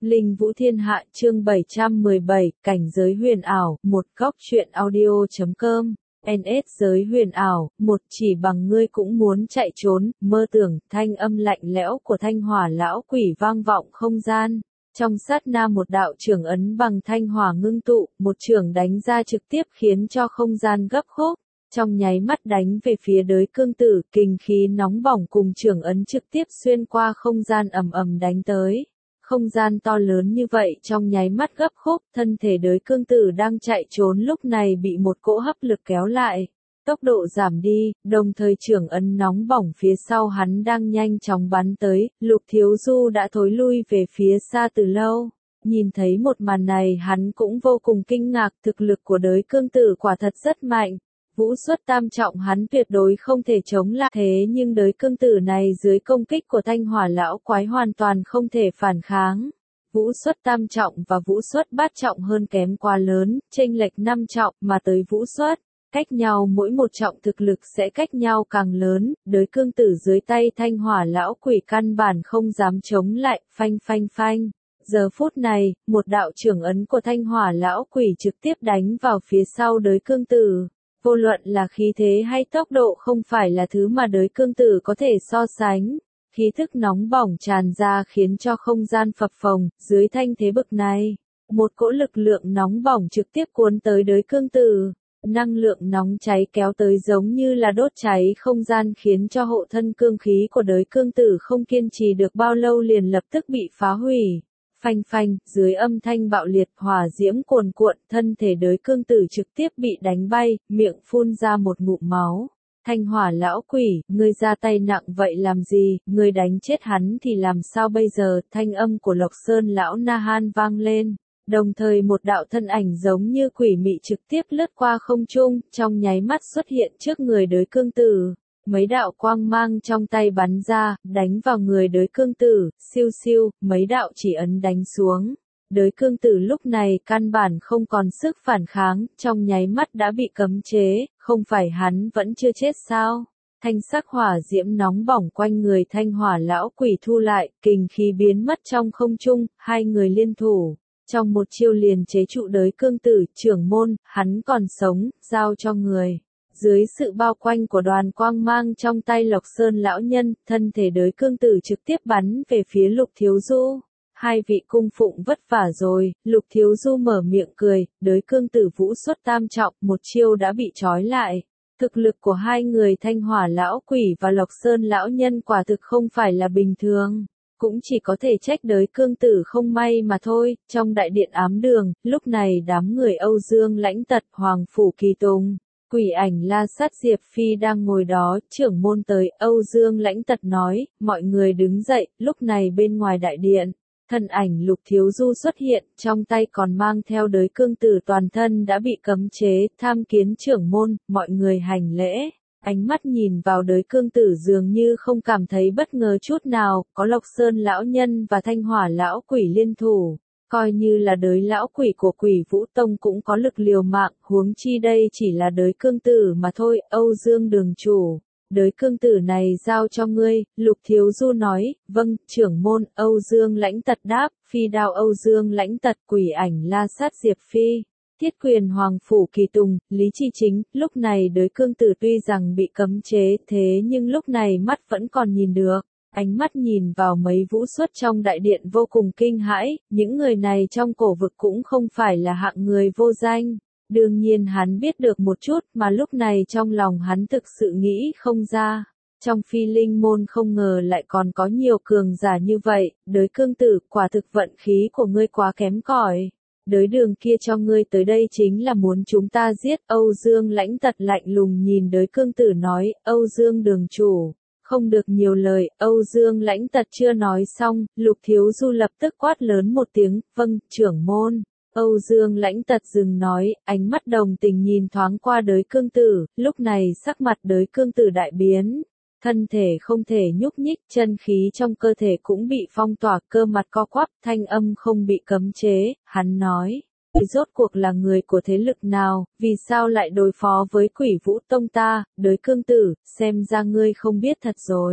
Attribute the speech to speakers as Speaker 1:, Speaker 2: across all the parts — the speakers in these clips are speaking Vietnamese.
Speaker 1: Linh Vũ Thiên Hạ chương 717, cảnh giới huyền ảo, một góc truyện audio.com, NS giới huyền ảo, một chỉ bằng ngươi cũng muốn chạy trốn, mơ tưởng, thanh âm lạnh lẽo của thanh hỏa lão quỷ vang vọng không gian. Trong sát na một đạo trưởng ấn bằng thanh hỏa ngưng tụ, một trưởng đánh ra trực tiếp khiến cho không gian gấp khúc. Trong nháy mắt đánh về phía đới cương tử, kình khí nóng bỏng cùng trưởng ấn trực tiếp xuyên qua không gian ầm ầm đánh tới. Không gian to lớn như vậy trong nháy mắt gấp khúc, thân thể đới cương tử đang chạy trốn lúc này bị một cỗ hấp lực kéo lại. Tốc độ giảm đi, đồng thời trưởng ấn nóng bỏng phía sau hắn đang nhanh chóng bắn tới, Lục Thiếu Du đã thối lui về phía xa từ lâu. Nhìn thấy một màn này hắn cũng vô cùng kinh ngạc, thực lực của đới cương tử quả thật rất mạnh. Vũ xuất tam trọng hắn tuyệt đối không thể chống lại, thế nhưng đới cương tử này dưới công kích của thanh hỏa lão quái hoàn toàn không thể phản kháng. Vũ xuất tam trọng và vũ xuất bát trọng hơn kém quá lớn, chênh lệch 5 trọng mà tới vũ xuất, cách nhau mỗi một trọng thực lực sẽ cách nhau càng lớn, đới cương tử dưới tay thanh hỏa lão quỷ căn bản không dám chống lại, phanh phanh phanh. Giờ phút này, một đạo trưởng ấn của thanh hỏa lão quỷ trực tiếp đánh vào phía sau đới cương tử. Vô luận là khí thế hay tốc độ không phải là thứ mà đới cương tử có thể so sánh. Khí thức nóng bỏng tràn ra khiến cho không gian phập phồng, dưới thanh thế bực này. Một cỗ lực lượng nóng bỏng trực tiếp cuốn tới đới cương tử. Năng lượng nóng cháy kéo tới giống như là đốt cháy không gian khiến cho hộ thân cương khí của đới cương tử không kiên trì được bao lâu liền lập tức bị phá hủy. Phanh phanh, dưới âm thanh bạo liệt hỏa diễm cuồn cuộn, thân thể đới cương tử trực tiếp bị đánh bay, miệng phun ra một ngụm máu. Thanh hỏa lão quỷ, ngươi ra tay nặng vậy làm gì, ngươi đánh chết hắn thì làm sao bây giờ, thanh âm của Lộc Sơn lão Na Han vang lên. Đồng thời một đạo thân ảnh giống như quỷ mị trực tiếp lướt qua không trung, trong nháy mắt xuất hiện trước người đới cương tử. Mấy đạo quang mang trong tay bắn ra, đánh vào người đới cương tử, siêu siêu, mấy đạo chỉ ấn đánh xuống. Đới cương tử lúc này căn bản không còn sức phản kháng, trong nháy mắt đã bị cấm chế, không phải hắn vẫn chưa chết sao? Thanh sắc hỏa diễm nóng bỏng quanh người thanh hỏa lão quỷ thu lại, kình khí biến mất trong không trung, hai người liên thủ. Trong một chiêu liền chế trụ đới cương tử, trưởng môn, hắn còn sống, giao cho người. Dưới sự bao quanh của đoàn quang mang trong tay Lộc Sơn lão nhân, thân thể đới cương tử trực tiếp bắn về phía Lục Thiếu Du. Hai vị cung phụng vất vả rồi, Lục Thiếu Du mở miệng cười, đới cương tử vũ xuất tam trọng, một chiêu đã bị trói lại. Thực lực của hai người thanh hỏa lão quỷ và Lộc Sơn lão nhân quả thực không phải là bình thường. Cũng chỉ có thể trách đới cương tử không may mà thôi. Trong đại điện ám đường, lúc này đám người Âu Dương Lãnh Tật, Hoàng Phủ Kỳ Tùng, Quỷ Ảnh La Sát Diệp Phi đang ngồi đó, trưởng môn tới, Âu Dương Lãnh Tật nói, mọi người đứng dậy, lúc này bên ngoài đại điện, thân ảnh Lục Thiếu Du xuất hiện, trong tay còn mang theo đới cương tử toàn thân đã bị cấm chế, tham kiến trưởng môn, mọi người hành lễ. Ánh mắt nhìn vào đới cương tử dường như không cảm thấy bất ngờ chút nào, có Lộc Sơn lão nhân và thanh hỏa lão quỷ liên thủ. Coi như là đới lão quỷ của Quỷ Vũ Tông cũng có lực liều mạng, huống chi đây chỉ là đới cương tử mà thôi, Âu Dương đường chủ. Đới cương tử này giao cho ngươi, Lục Thiếu Du nói, vâng, trưởng môn, Âu Dương Lãnh Tật đáp, phi đao Âu Dương Lãnh Tật, Quỷ Ảnh La Sát Diệp Phi. Thiết quyền Hoàng Phủ Kỳ Tùng, Lý Chi Chính, lúc này đới cương tử tuy rằng bị cấm chế, thế nhưng lúc này mắt vẫn còn nhìn được. Ánh mắt nhìn vào mấy vũ xuất trong đại điện vô cùng kinh hãi, những người này trong cổ vực cũng không phải là hạng người vô danh. Đương nhiên hắn biết được một chút mà lúc này trong lòng hắn thực sự nghĩ không ra. Trong phi linh môn không ngờ lại còn có nhiều cường giả như vậy, đới cương tử, quả thực vận khí của ngươi quá kém cỏi. Đới đường kia cho ngươi tới đây chính là muốn chúng ta giết. Âu Dương Lãnh Tật lạnh lùng nhìn đới cương tử nói, Âu Dương đường chủ. Không được nhiều lời, Âu Dương Lãnh Tật chưa nói xong, Lục Thiếu Du lập tức quát lớn một tiếng, vâng, trưởng môn. Âu Dương Lãnh Tật dừng nói, ánh mắt đồng tình nhìn thoáng qua đới cương tử, lúc này sắc mặt đới cương tử đại biến. Thân thể không thể nhúc nhích, chân khí trong cơ thể cũng bị phong tỏa, cơ mặt co quắp, thanh âm không bị cấm chế, hắn nói. Rốt cuộc là người của thế lực nào, vì sao lại đối phó với Quỷ Vũ Tông ta, đới cương tử, xem ra ngươi không biết thật rồi.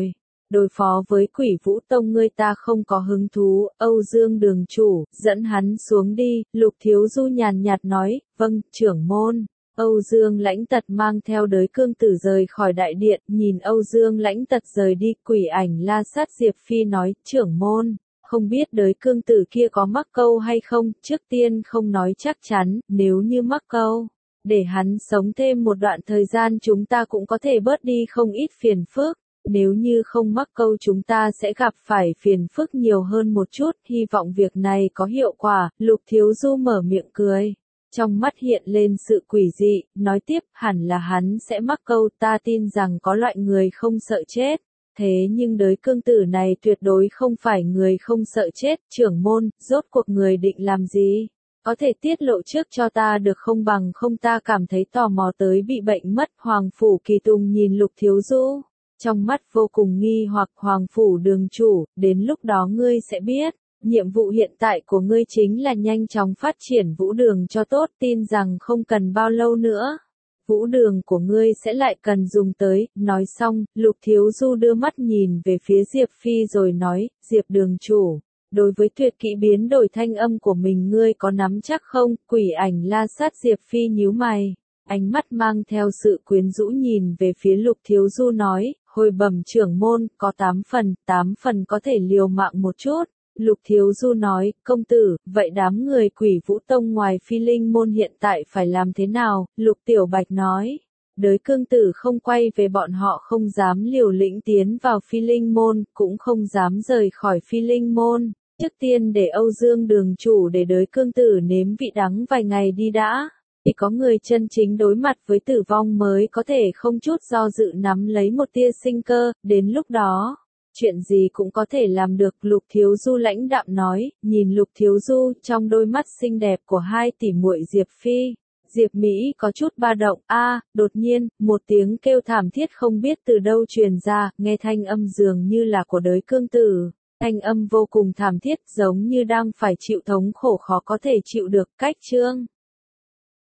Speaker 1: Đối phó với Quỷ Vũ Tông ngươi ta không có hứng thú, Âu Dương đường chủ, dẫn hắn xuống đi, Lục Thiếu Du nhàn nhạt nói, vâng, trưởng môn. Âu Dương Lãnh Tật mang theo đới cương tử rời khỏi đại điện, nhìn Âu Dương Lãnh Tật rời đi, Quỷ Ảnh La Sát Diệp Phi nói, trưởng môn, không biết đới cương tử kia có mắc câu hay không, trước tiên không nói chắc chắn, nếu như mắc câu, để hắn sống thêm một đoạn thời gian chúng ta cũng có thể bớt đi không ít phiền phức. Nếu như không mắc câu chúng ta sẽ gặp phải phiền phức nhiều hơn một chút, hy vọng việc này có hiệu quả, Lục Thiếu Du mở miệng cười. Trong mắt hiện lên sự quỷ dị, nói tiếp, hẳn là hắn sẽ mắc câu, ta tin rằng có loại người không sợ chết. Thế nhưng đới cương tử này tuyệt đối không phải người không sợ chết, trưởng môn, rốt cuộc người định làm gì? Có thể tiết lộ trước cho ta được không, bằng không ta cảm thấy tò mò tới bị bệnh mất. Hoàng Phủ Kỳ Tùng nhìn Lục Thiếu Du, trong mắt vô cùng nghi hoặc. Hoàng Phủ đường chủ, đến lúc đó ngươi sẽ biết. Nhiệm vụ hiện tại của ngươi chính là nhanh chóng phát triển vũ đường cho tốt, tin rằng không cần bao lâu nữa. Vũ đường của ngươi sẽ lại cần dùng tới, nói xong, Lục Thiếu Du đưa mắt nhìn về phía Diệp Phi rồi nói, Diệp đường chủ, đối với tuyệt kỹ biến đổi thanh âm của mình ngươi có nắm chắc không? Quỷ Ảnh La Sát Diệp Phi nhíu mày, ánh mắt mang theo sự quyến rũ nhìn về phía Lục Thiếu Du nói, hồi bẩm trưởng môn, có 8 phần có thể liều mạng một chút. Lục Thiếu Du nói, công tử, vậy đám người Quỷ Vũ Tông ngoài Phi Linh môn hiện tại phải làm thế nào? Lục Tiểu Bạch nói, đới cương tử không quay về, bọn họ không dám liều lĩnh tiến vào Phi Linh môn, cũng không dám rời khỏi Phi Linh môn. Trước tiên để Âu Dương đường chủ để đới cương tử nếm vị đắng vài ngày đi đã. Chỉ có người chân chính đối mặt với tử vong mới có thể không chút do dự nắm lấy một tia sinh cơ, đến lúc đó, chuyện gì cũng có thể làm được. Lục Thiếu Du lãnh đạm nói, nhìn Lục Thiếu Du, trong đôi mắt xinh đẹp của hai tỷ muội Diệp Phi, Diệp Mỹ có chút ba động. Đột nhiên, một tiếng kêu thảm thiết không biết từ đâu truyền ra, nghe thanh âm dường như là của đới cương tử. Thanh âm vô cùng thảm thiết, giống như đang phải chịu thống khổ khó có thể chịu được. Cách chương